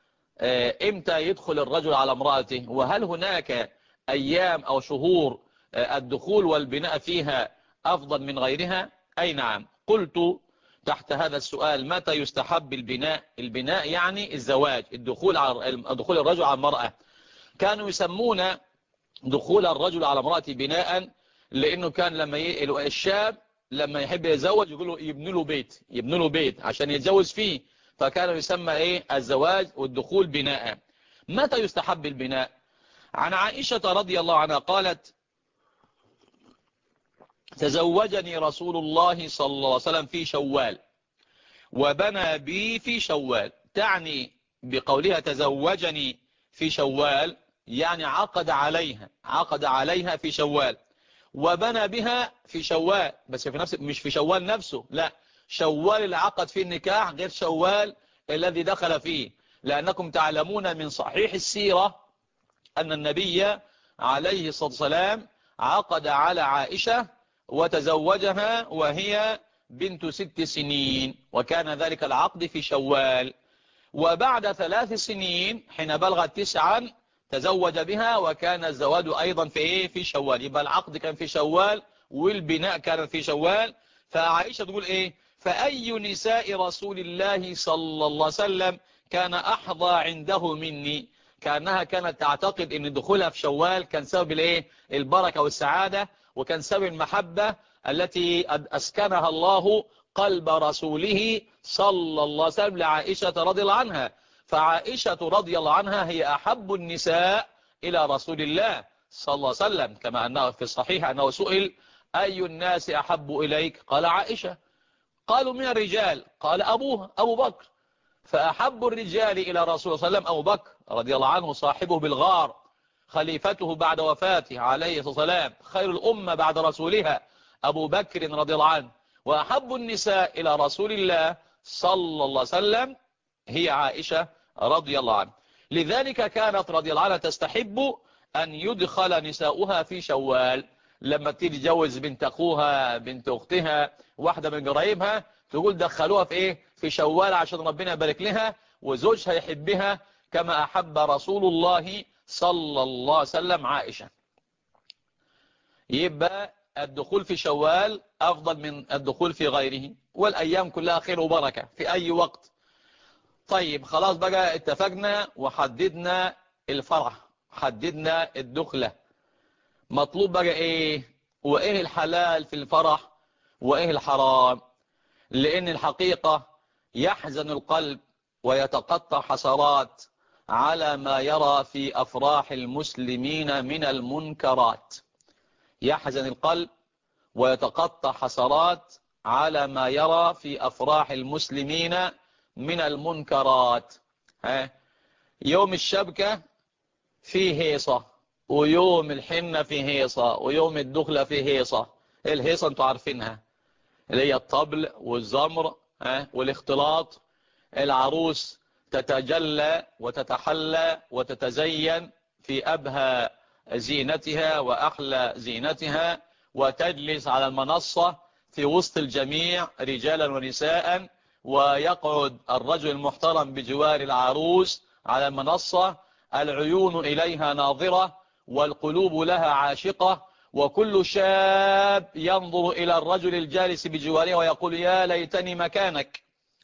امتى يدخل الرجل على امرأته؟ وهل هناك أيام أو شهور الدخول والبناء فيها أفضل من غيرها؟ أي نعم. قلت تحت هذا السؤال: متى يستحب البناء؟ البناء يعني الزواج، دخول الرجل على المرأة. كانوا يسمون دخول الرجل على امرأة بناء، لأنه كان لما الشاب لما يحب يتزوج يقولوا يبنوا له بيت عشان يتجوز فيه، فكانوا يسمى ايه؟ الزواج والدخول بناء. متى يستحب البناء؟ عن عائشة رضي الله عنها قالت: تزوجني رسول الله صلى الله عليه وسلم في شوال وبنى بي في شوال. تعني بقولها تزوجني في شوال يعني عقد عليها في شوال، وبنى بها في شوال، بس في نفس مش في شوال نفسه، لا، شوال اللي عقد فيه النكاح غير شوال الذي دخل فيه. لأنكم تعلمون من صحيح السيرة أن النبي عليه الصلاة والسلام عقد على عائشة وتزوجها وهي بنت 6 سنين، وكان ذلك العقد في شوال. وبعد 3 سنين حين بلغت 9 تزوج بها، وكان الزواج أيضا في شوال. يبقى العقد كان في شوال والبناء كان في شوال. فعائشة تقول فأي نساء رسول الله صلى الله عليه وسلم كان أحظى عنده مني. كأنها كانت تعتقد ان دخولها في شوال كان سبب البركة والسعادة، وكان سبب المحبة التي أسكنها الله قلب رسوله صلى الله عليه وسلم لعائشة رضي الله عنها. فعائشة رضي الله عنها هي أحب النساء إلى رسول الله صلى الله عليه وسلم، كما أنه في الصحيح أنه سئل أي الناس أحب إليك؟ قال عائشة. قالوا من الرجال؟ قال أبوها أبو بكر. فأحب الرجال إلى رسول الله صلى الله عليه وسلم أبو بكر رضي الله عنه، صاحبه بالغار، خليفته بعد وفاته عليه الصلاة والسلام، خير الأمة بعد رسولها أبو بكر رضي الله عنه. وأحب النساء إلى رسول الله صلى الله عليه وسلم هي عائشة رضي الله عنه. لذلك كانت رضي الله عنها تستحب أن يدخل نساؤها في شوال. لما تيجي تجوز بنت أخوها، بنت أختها، واحدة من قرايبها، تقول دخلوها في شوال عشان ربنا يبارك لها وزوجها يحبها كما أحب رسول الله صلى الله عليه وسلم عائشة. يبقى الدخول في شوال أفضل من الدخول في غيره، والأيام كلها خير وبركة في أي وقت. طيب خلاص بقى اتفقنا وحددنا الفرح، حددنا الدخلة. مطلوب بقى وإيه الحلال في الفرح وإيه الحرام؟ لأن الحقيقة يحزن القلب ويتقطع حسرات على ما يرى في أفراح المسلمين من المنكرات. يحزن القلب ويتقطع حسرات على ما يرى في أفراح المسلمين من المنكرات. يوم الشبكة فيه هيصة، ويوم الحنة فيه هيصة، ويوم الدخلة فيه هيصة. الهيصة انتوا عارفينها، اللي هي الطبل والزمر والاختلاط. العروس تتجلى وتتحلى وتتزين في أبهى زينتها وأحلى زينتها، وتجلس على المنصة في وسط الجميع رجالا ونساء، ويقعد الرجل المحترم بجوار العروس على المنصة، العيون إليها ناظرة والقلوب لها عاشقة، وكل شاب ينظر إلى الرجل الجالس بجواره ويقول يا ليتني مكانك.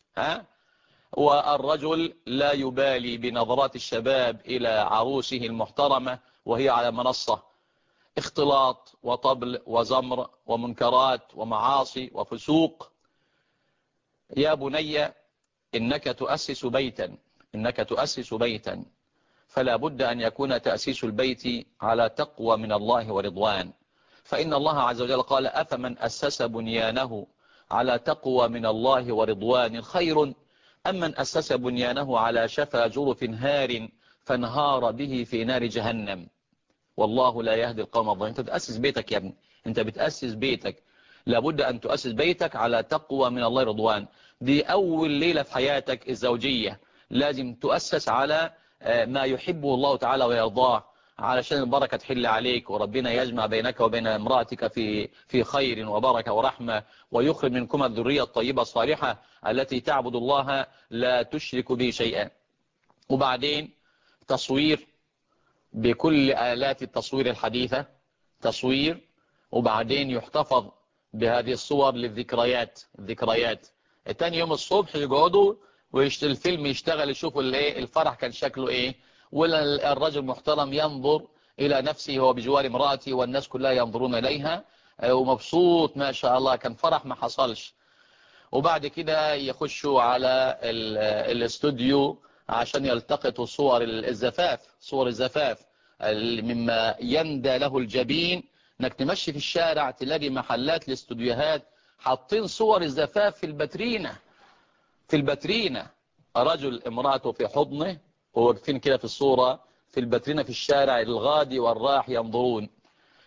والرجل لا يبالي بنظرات الشباب إلى عروسه المحترمة وهي على منصة. اختلاط وطبل وزمر ومنكرات ومعاصي وفسوق. يا بني إنك تؤسس بيتا، إنك تؤسس بيتا، فلا بد أن يكون تأسيس البيت على تقوى من الله ورضوان. فإن الله عز وجل قال أفمن أسس بنيانه على تقوى من الله ورضوان خير أم من أسس بنيانه على شفا جرف هار فانهار به في نار جهنم والله لا يهدي القوم الظالمين. أنت بتأسس بيتك يا ابني، أنت بتأسس بيتك، لابد أن تؤسس بيتك على تقوى من الله ورضوان. دي أول ليلة في حياتك الزوجية، لازم تؤسس على ما يحبه الله تعالى ويرضاه، علشان البركة تحل عليك، وربنا يجمع بينك وبين امرأتك في خير وبركة ورحمة، ويخرج منكم الذرية الطيبة الصالحة التي تعبد الله لا تشرك به شيئا. وبعدين تصوير بكل آلات التصوير الحديثة، تصوير، وبعدين يحتفظ بهذه الصور للذكريات. تاني يوم الصبح يقعدوا الفيلم يشتغل، يشوفوا الفرح كان شكله ايه، والرجل محترم ينظر إلى نفسه وهو بجوار امرأته والناس كلها ينظرون إليها ومبسوط ما شاء الله، كان فرح ما حصلش. وبعد كده يخشوا على الاستوديو عشان يلتقطوا صور الزفاف مما يندى له الجبين. انك تمشي في الشارع تلاقي محلات الاستوديوهات حاطين صور الزفاف في الباترينة، رجل امرأته في حضنه وواقفين كده في الصورة في الباترينة في الشارع، الغادي والراح ينظرون.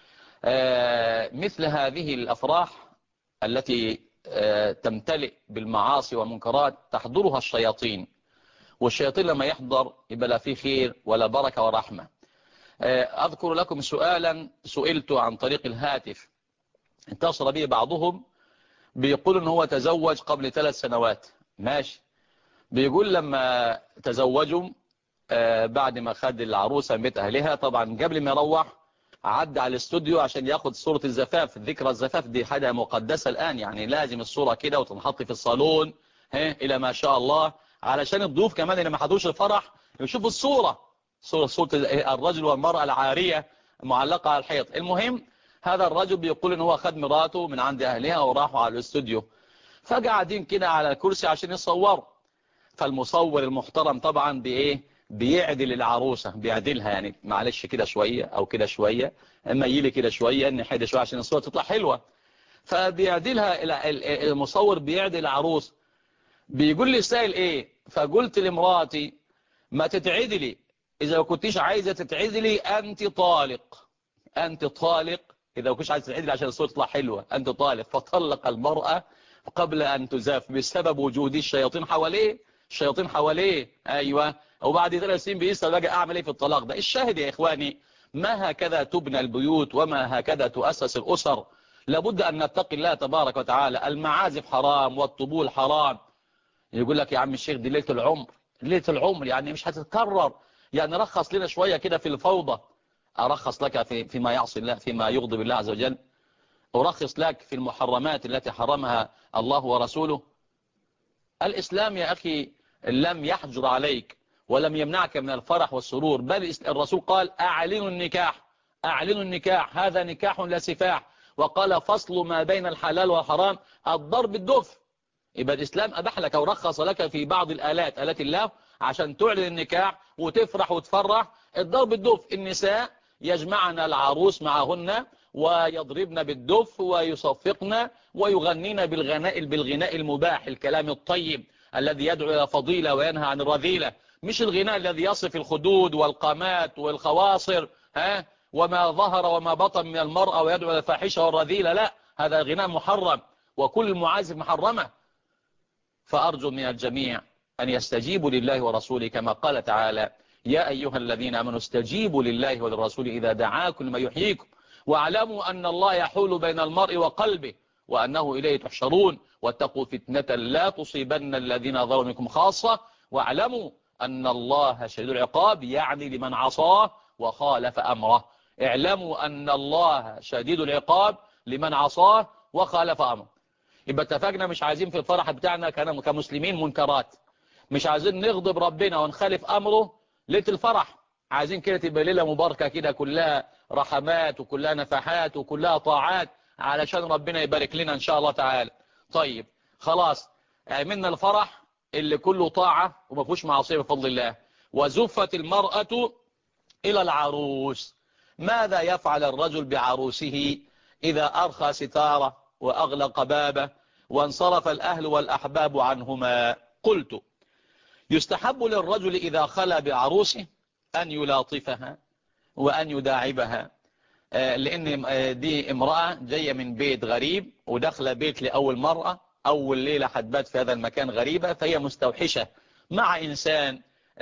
مثل هذه الأفراح التي تمتلئ بالمعاصي والمنكرات تحضرها الشياطين، والشياطين لما يحضر يبقى لا فيه خير ولا بركة ورحمة. أذكر لكم سؤالا سئلت عن طريق الهاتف، اتصل به بعضهم بيقول ان هو تزوج قبل 3 سنوات. ماشي. بيقول لما تزوجوا بعد ما خد العروسة من بيت أهلها، طبعا قبل ما يروح عدى على الاستوديو عشان ياخد صورة الزفاف. ذكرى الزفاف دي حاجة مقدسة الآن، يعني لازم الصورة كده وتنحط في الصالون إلى ما شاء الله، علشان الضيوف كمان اللي ما حضوش الفرح يشوفوا صورة الرجل والمرأة العارية معلقة على الحيط. المهم هذا الرجل بيقول ان هو خد مراته من عند أهلها وراحوا على الاستوديو، فقاعدين كده على الكرسي عشان يصوروا. فالمصور المحترم طبعا بيعدل العروسة، بيعدلها يعني معلش كده شوية او كده شوية، اما يلي كده شوية نحيد شوية عشان الصورة تطلع حلوة. فبيعدلها المصور، بيعدل العروس. بيقول لي سائل ايه؟ فقلت لمراتي ما تتعدلي، اذا ما كنتيش عايزة تتعدلي انت طالق، انت طالق اذا ما كنتش عايزة تتعدلي عشان الصورة تطلع حلوة، انت طالق. فطلق المرأة قبل ان تزاف بسبب وجود الشياطين حواليه. ايوه. وبعد 3 سنين بيسأل بقى اعمل ايه في الطلاق ده. الشاهد يا اخواني، ما هكذا تبنى البيوت وما هكذا تؤسس الاسر. لابد ان نتقي الله تبارك وتعالى. المعازف حرام والطبول حرام. يقول لك يا عم الشيخ دي ليلة العمر يعني مش هتتكرر، يعني رخص لنا شوية كده في الفوضى. ارخص لك فيما يعصي الله، فيما يغضب الله عز وجل؟ ارخص لك في المحرمات التي حرمها الله ورسوله؟ الإسلام يا أخي لم يحجر عليك ولم يمنعك من الفرح والسرور، بل الرسول قال أعلنوا النكاح، هذا نكاح لا سفاح. وقال فصل ما بين الحلال والحرام الضرب بالدف. يبقى الإسلام أباح لك ورخص لك في بعض آلات الله عشان تعلن النكاح وتفرح وتفرح. الضرب بالدف، النساء يجمعن العروس معهن ويضربن بالدف ويصفقن ويغنين بالغناء المباح، الكلام الطيب الذي يدعو إلى فضيلة وينهى عن الرذيلة، مش الغناء الذي يصف الخدود والقامات والخواصر وما ظهر وما بطن من المرأة ويدعو إلى الفاحشة والرذيلة. لا، هذا غناء محرم وكل المعازف محرمة. فأرجو من الجميع أن يستجيبوا لله ورسوله كما قال تعالى يا أيها الذين آمنوا استجيبوا لله وللرسول إذا دعاكم لما يحييكم واعلموا أن الله يحول بين المرء وقلبه وأنه إليه تحشرون واتقوا فتنة لا تصيبن الذين ظلموا منكم خاصة واعلموا أن الله شديد العقاب، يعني لمن عصاه وخالف أمره. اعلموا أن الله شديد العقاب لمن عصاه وخالف أمره. يبقى اتفقنا مش عايزين في الفرح بتاعنا كمسلمين منكرات، مش عايزين نغضب ربنا ونخالف أمره ليلة الفرح. عايزين كده تبقى ليلة مباركة كده كلها رحمات وكلها نفحات وكلها طاعات علشان ربنا يبارك لنا إن شاء الله تعالى. طيب خلاص، عملنا الفرح اللي كله طاعة وما فيهوش معصية بفضل الله، وزفت المرأة إلى العروس. ماذا يفعل الرجل بعروسه إذا أرخى ستارة وأغلق بابه وانصرف الأهل والأحباب عنهما؟ قلت يستحب للرجل إذا خلى بعروسه أن يلاطفها وأن يداعبها، لأن دي امرأة جاية من بيت غريب ودخل بيت لأول مرة، أول ليلة حدبات في هذا المكان غريبة، فهي مستوحشة مع إنسان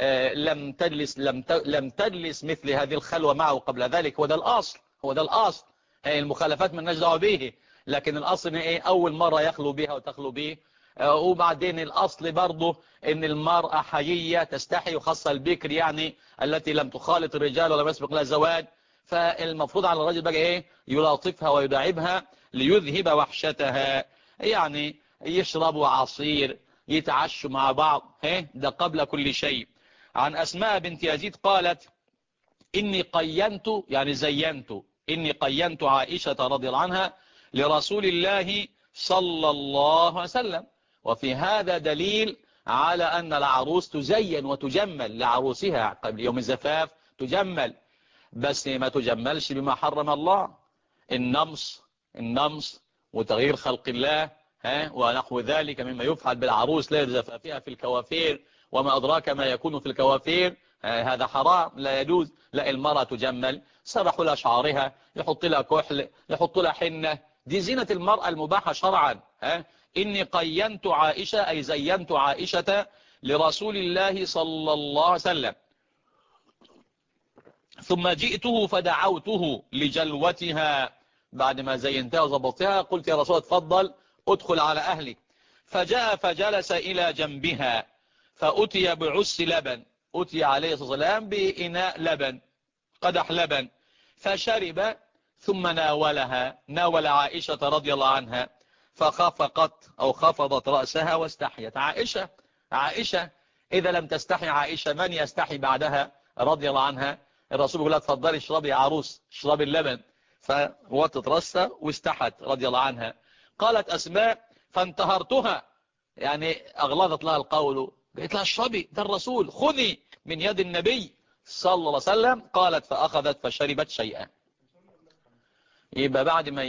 لم تجلس مثل هذه الخلوة معه قبل ذلك. هو ده الأصل. المخالفات من نجد به، لكن الأصل إيه؟ أول مرة يخلو بها وتخلو به. وبعدين الأصل برضه إن المرأة حيية تستحي، وخاصة البكر يعني التي لم تخالط الرجال ولم يسبق لها زواج. فالمفروض على الرجل بقى إيه؟ يلاطفها ويداعبها ليذهب وحشتها، يعني يشربوا عصير، يتعشوا مع بعض، ده قبل كل شيء. عن أسماء بنت يزيد قالت إني قينت عائشة رضي الله عنها لرسول الله صلى الله عليه وسلم. وفي هذا دليل على أن العروس تزين وتجمل لعروسها قبل يوم الزفاف، تجمل، بس ما تجملش بما حرم الله، النمص وتغيير خلق الله ونحو ذلك مما يفعل بالعروس ليلة زفافها في الكوافير، وما أدراك ما يكون في الكوافير، هذا حرام لا يجوز. لا، المرأة تجمل، سرحوا لها شعرها، يحط لها كحل، يحط لها حنة، دي زينة المرأة المباحة شرعا. إني قينت عائشة أي زينت عائشة لرسول الله صلى الله عليه وسلم، ثم جئته فدعوته لجلوتها، بعد ما زينتها وظبطتها قلت يا رسول تفضل ادخل على أهلك. فجاء فجلس إلى جنبها، فأتي بعس لبن، أتي عليه الصلاة والسلام بإناء لبن، قدح لبن، فشرب، ثم ناول عائشة رضي الله عنها، فخفقت أو خفضت رأسها واستحيت. عائشة إذا لم تستحي عائشة من يستحي بعدها رضي الله عنها؟ الرسول يقول لها تفضلي اشربي يا عروس، اشربي اللبن، فوطت رأسها واستحت رضي الله عنها. قالت أسماء فانتهرتها، يعني أغلظت لها القول، قالت لها اشربي، ده الرسول، خذي من يد النبي صلى الله عليه وسلم. قالت فأخذت فشربت شيئا. يبقى بعد ما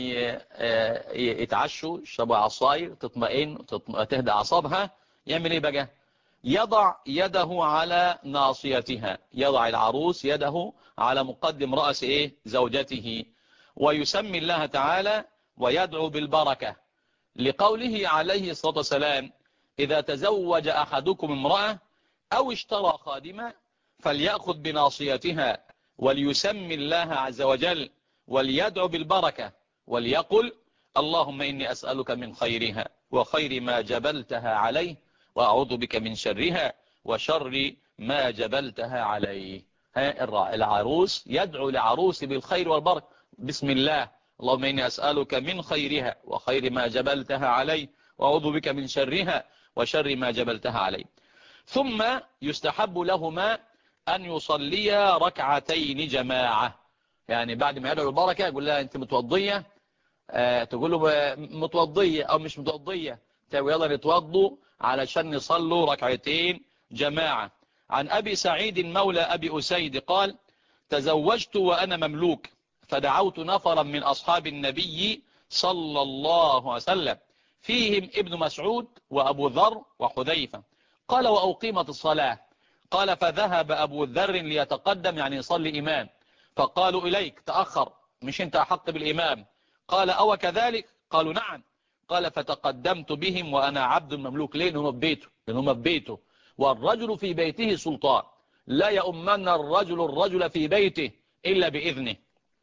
يتعشوا يشربوا عصاير تطمئن تهدى أعصابها، يعمل ايه بقى؟ يضع يده على ناصيتها، يضع العروس يده على مقدم رأس زوجته، ويسمي الله تعالى ويدعو بالبركة، لقوله عليه الصلاة والسلام إذا تزوج أحدكم امرأة أو اشترى خادمة فليأخذ بناصيتها وليسمي الله عز وجل وليدعو بالبركة وليقل اللهم إني أسألك من خيرها وخير ما جبلتها عليه وأعوذ بك من شرها وشر ما جبلتها عليه. العروس يدعو لعروس بالخير والبركة، بسم الله، اللهم إني أسألك من خيرها وخير ما جبلتها عليه وأعوذ بك من شرها وشر ما جبلتها عليه. ثم يستحب لهما أن يصليا ركعتين جماعة، يعني بعد ما يدعو البركة يقول لها أنت متوضية، تقول له متوضية أو مش متوضية، يلا نتوضوا علشان نصلوا ركعتين جماعة. عن أبي سعيد مولى أبي أسيد قال تزوجت وأنا مملوك، فدعوت نفرا من أصحاب النبي صلى الله عليه وسلم فيهم ابن مسعود وأبو ذر وحذيفة، قال وأقيمت الصلاة، قال فذهب أبو ذر ليتقدم يعني يصلي إمام، فقالوا إليك تأخر، مش أنت أحق بالإمام؟ قال أو كذلك؟ قالوا نعم. قال فتقدمت بهم وأنا عبد مملوك. ليه؟ لأنهم ببيته والرجل في بيته سلطان، لا يؤمن الرجل في بيته إلا بإذنه.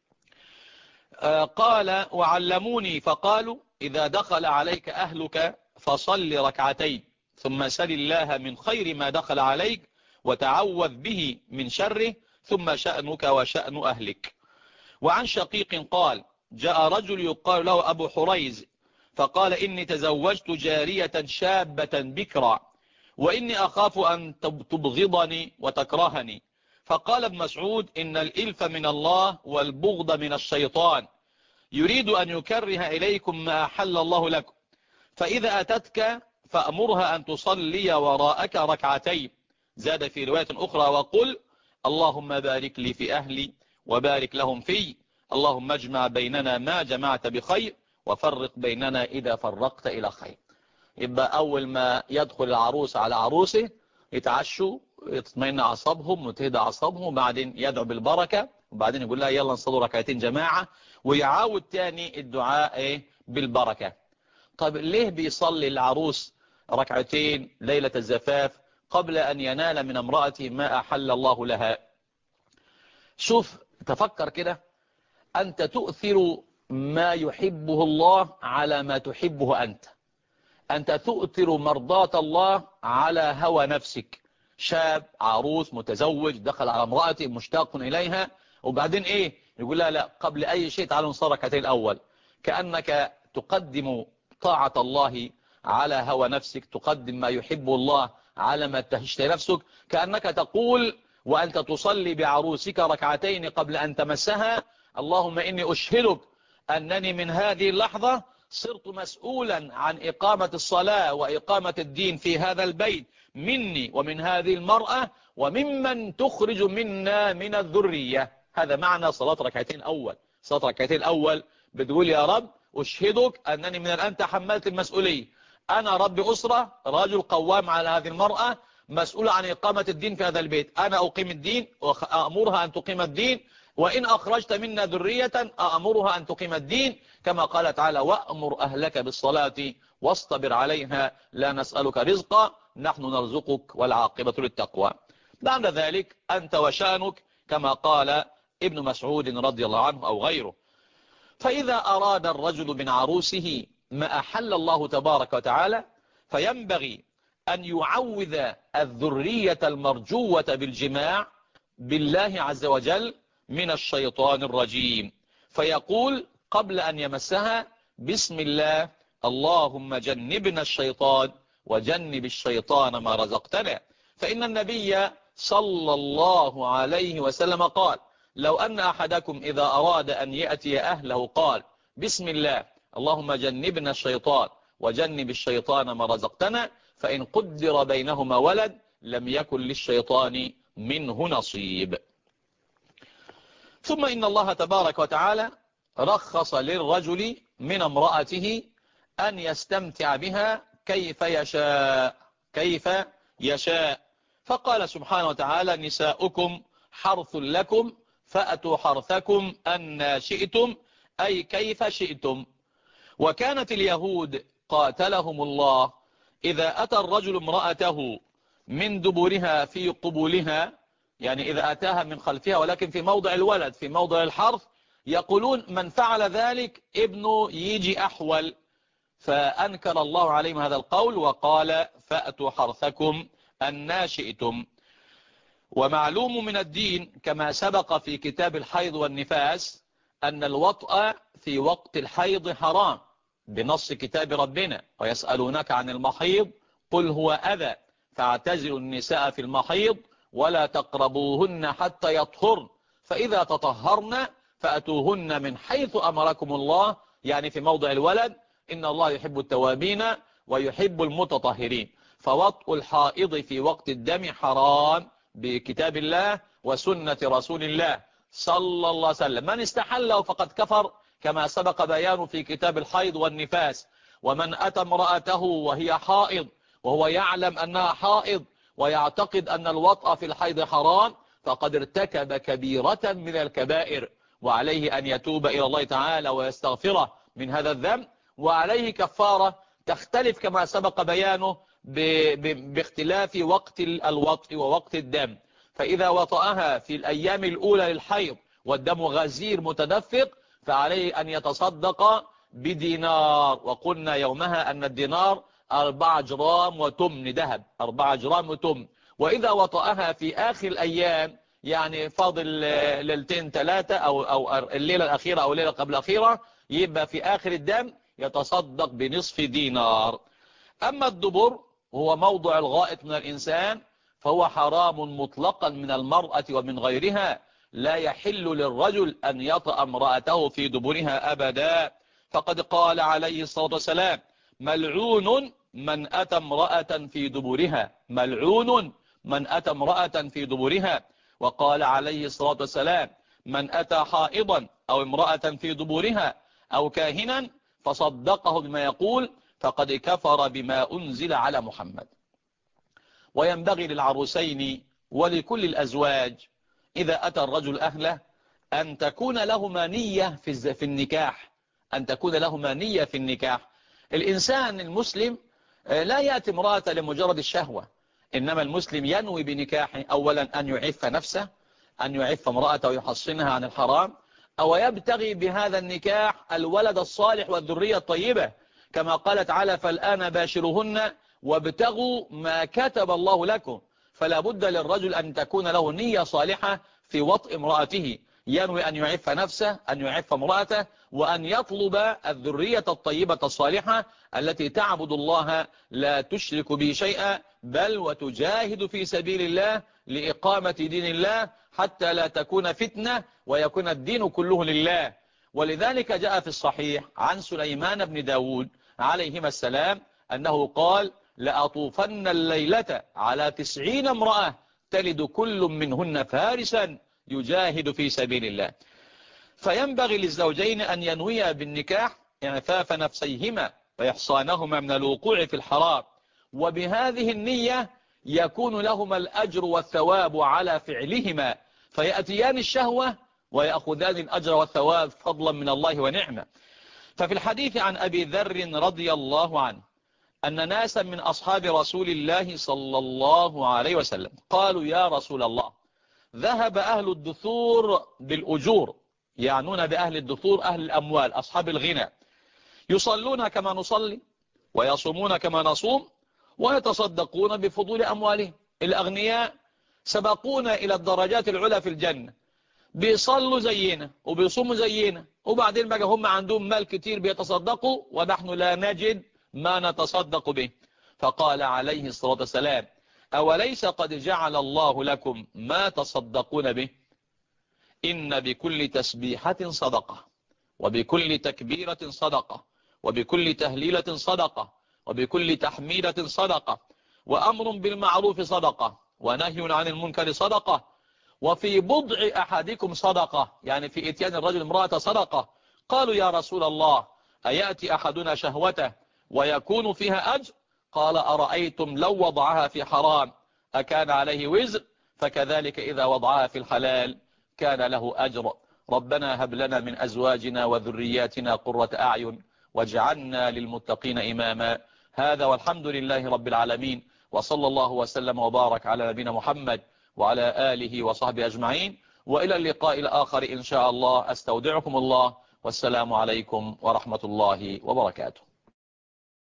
قال وعلموني فقالوا إذا دخل عليك أهلك فصل ركعتين ثم سل الله من خير ما دخل عليك وتعوذ به من شره ثم شأنك وشأن أهلك. وعن شقيق قال جاء رجل يقال له أبو حريز فقال إني تزوجت جارية شابة بكرا وإني أخاف أن تبغضني وتكرهني. فقال ابن مسعود إن الإلف من الله والبغض من الشيطان، يريد أن يكره إليكم ما أحل الله لكم، فإذا أتتك فأمرها أن تصلي وراءك ركعتين. زاد في رواية أخرى وقل اللهم بارك لي في أهلي وبارك لهم في، اللهم اجمع بيننا ما جمعت بخير وفرق بيننا إذا فرقت إلى خير. يبقى أول ما يدخل العروس على عروسه يتعشوا يطمئن أعصابهم وتهدى أعصابهم، وبعدين يدعو بالبركة، وبعدين يقول لها يلا نصلوا ركعتين جماعة، ويعاود تاني الدعاء بالبركة. طيب ليه بيصلي العروس ركعتين ليلة الزفاف قبل أن ينال من امرأته ما أحل الله لها؟ شوف تفكر كده، أنت تؤثر ما يحبه الله على ما تحبه أنت تؤثر مرضاة الله على هوى نفسك. شاب عروس متزوج دخل على امرأته مشتاق إليها، وبعدين يقول لها لا قبل أي شيء تعالوا نصلي ركعتين الأول، كأنك تقدم طاعة الله على هوى نفسك، تقدم ما يحبه الله على ما تشتهي نفسك، كأنك تقول وأنت تصلي بعروسك ركعتين قبل أن تمسها اللهم إني أشهدك أنني من هذه اللحظة صرت مسؤولا عن إقامة الصلاة وإقامة الدين في هذا البيت مني ومن هذه المرأة وممن تخرج منا من الذرية. هذا معنى صلاة ركعتين أول. صلاة ركعتين الأول بتقول يا رب أشهدك أنني من الآن تحملت المسؤولية، أنا رب أسرة، رجل قوام على هذه المرأة، مسؤول عن إقامة الدين في هذا البيت، أنا أقيم الدين وأمرها أن تقيم الدين، وإن أخرجت منا ذرية أأمرها أن تقيم الدين، كما قال تعالى وأمر أهلك بالصلاة واصطبر عليها لا نسألك رزقا نحن نرزقك والعاقبة للتقوى. بعد ذلك أنت وشانك كما قال ابن مسعود رضي الله عنه أو غيره. فإذا أراد الرجل من عروسه ما أحل الله تبارك وتعالى فينبغي أن يعوذ الذرية المرجوة بالجماع بالله عز وجل من الشيطان الرجيم، فيقول قبل أن يمسها بسم الله اللهم جنبنا الشيطان وجنب الشيطان ما رزقتنا. فإن النبي صلى الله عليه وسلم قال لو أن أحدكم إذا أراد أن يأتي أهله قال بسم الله اللهم جنبنا الشيطان وجنب الشيطان ما رزقتنا فإن قدر بينهما ولد لم يكن للشيطان منه نصيب. ثم إن الله تبارك وتعالى رخص للرجل من امرأته أن يستمتع بها كيف يشاء فقال سبحانه وتعالى نساؤكم حرث لكم فأتوا حرثكم أن شئتم أي كيف شئتم. وكانت اليهود قاتلهم الله إذا أتى الرجل امرأته من دبرها في قبولها، يعني إذا أتاها من خلفها ولكن في موضع الولد في موضع الحرث، يقولون من فعل ذلك ابنه يجي أحول، فأنكر الله عليهم هذا القول وقال فأتوا حرثكم أن شئتم. ومعلوم من الدين كما سبق في كتاب الحيض والنفاس أن الوطأ في وقت الحيض حرام بنص كتاب ربنا ويسألونك عن المحيض قل هو أذى فاعتزلوا النساء في المحيض ولا تقربوهن حتى يطهرن فإذا تطهرن فأتوهن من حيث أمركم الله، يعني في موضع الولد إن الله يحب التوابين ويحب المتطهرين. فوطء الحائض في وقت الدم حرام بكتاب الله وسنة رسول الله صلى الله عليه وسلم. من استحله فقد كفر كما سبق بيان في كتاب الحيض والنفاس. ومن أتى امرأته وهي حائض وهو يعلم أنها حائض ويعتقد أن الوطأ في الحيض حرام فقد ارتكب كبيرة من الكبائر، وعليه أن يتوب إلى الله تعالى ويستغفره من هذا الذنب، وعليه كفارة تختلف كما سبق بيانه باختلاف وقت الوطء ووقت الدم. فإذا وطأها في الأيام الأولى للحيض والدم غزير متدفق فعليه أن يتصدق بدينار، وقلنا يومها أن الدينار 4 جرام وتمن ذهب 4 جرام وتمن. وإذا وطأها في آخر الأيام يعني فاضل ليلتين 3 أو الليلة الأخيرة أو الليلة قبل الأخيرة يبقى في آخر الدم يتصدق بنصف دينار. أما الدبر هو موضع الغائط من الإنسان فهو حرام مطلقا من المرأة ومن غيرها، لا يحل للرجل أن يطأ امرأته في دبرها أبدا، فقد قال عليه الصلاة والسلام ملعون من أتى امرأة في دبرها، ملعون من أتى امرأة في دبرها. وقال عليه الصلاة والسلام من أتى حائضا أو امرأة في دبرها أو كاهنا فصدقه بما يقول فقد كفر بما أنزل على محمد. وينبغي للعروسين ولكل الأزواج إذا أتى الرجل أهله أن تكون لهما نية في النكاح، أن تكون لهما نية في النكاح. الإنسان المسلم لا يأتي امرأة لمجرد الشهوة، إنما المسلم ينوي بنكاحه أولا أن يعف نفسه، أن يعف امرأته ويحصنها عن الحرام، أو يبتغي بهذا النكاح الولد الصالح والذرية الطيبة، كما قال تعالى فالآن باشرهن وابتغوا ما كتب الله لكم. فلا بد للرجل أن تكون له نية صالحة في وطء امرأته، ينوي أن يعف نفسه أن يعف امرأته وأن يطلب الذرية الطيبة الصالحة التي تعبد الله لا تشرك به شيئا بل وتجاهد في سبيل الله لإقامة دين الله حتى لا تكون فتنة ويكون الدين كله لله. ولذلك جاء في الصحيح عن سليمان بن داود عليهما السلام أنه قال لأطوفن الليلة على 90 امرأة تلد كل منهن فارسا يجاهد في سبيل الله. فينبغي للزوجين أن ينويا بالنكاح إعفاف نفسيهما وإحصانهما من الوقوع في الحرام، وبهذه النية يكون لهما الأجر والثواب على فعلهما، فيأتيان الشهوة ويأخذان الأجر والثواب فضلا من الله ونعمة. ففي الحديث عن أبي ذر رضي الله عنه أن ناسا من أصحاب رسول الله صلى الله عليه وسلم قالوا يا رسول الله، ذهب أهل الدثور بالأجور، يعنون بأهل الدثور أهل الأموال أصحاب الغنى، يصلون كما نصلي ويصومون كما نصوم ويتصدقون بفضول أموالهم. الأغنياء سبقونا إلى الدرجات العلى في الجنة، بيصلوا زينا وبيصوموا زينا، وبعدين بقى هم عندهم مال كتير بيتصدقوا ونحن لا نجد ما نتصدق به. فقال عليه الصلاة والسلام أوليس قد جعل الله لكم ما تصدقون به؟ إن بكل تسبيحة صدقة، وبكل تكبيرة صدقة، وبكل تهليلة صدقة، وبكل تحميدة صدقة، وأمر بالمعروف صدقة، ونهي عن المنكر صدقة، وفي بضع أحدكم صدقة، يعني في إتيان الرجل امرأة صدقة. قالوا يا رسول الله أيأتي أحدنا شهوته ويكون فيها أجر؟ قال أرأيتم لو وضعها في حرام أكان عليه وزر؟ فكذلك إذا وضعها في الحلال كان له أجر. ربنا هب لنا من أزواجنا وذرياتنا قرة أعين واجعلنا للمتقين إماما. هذا والحمد لله رب العالمين، وصلى الله وسلم وبارك على نبينا محمد وعلى آله وصحبه أجمعين، وإلى اللقاء الآخر إن شاء الله. أستودعكم الله، والسلام عليكم ورحمة الله وبركاته.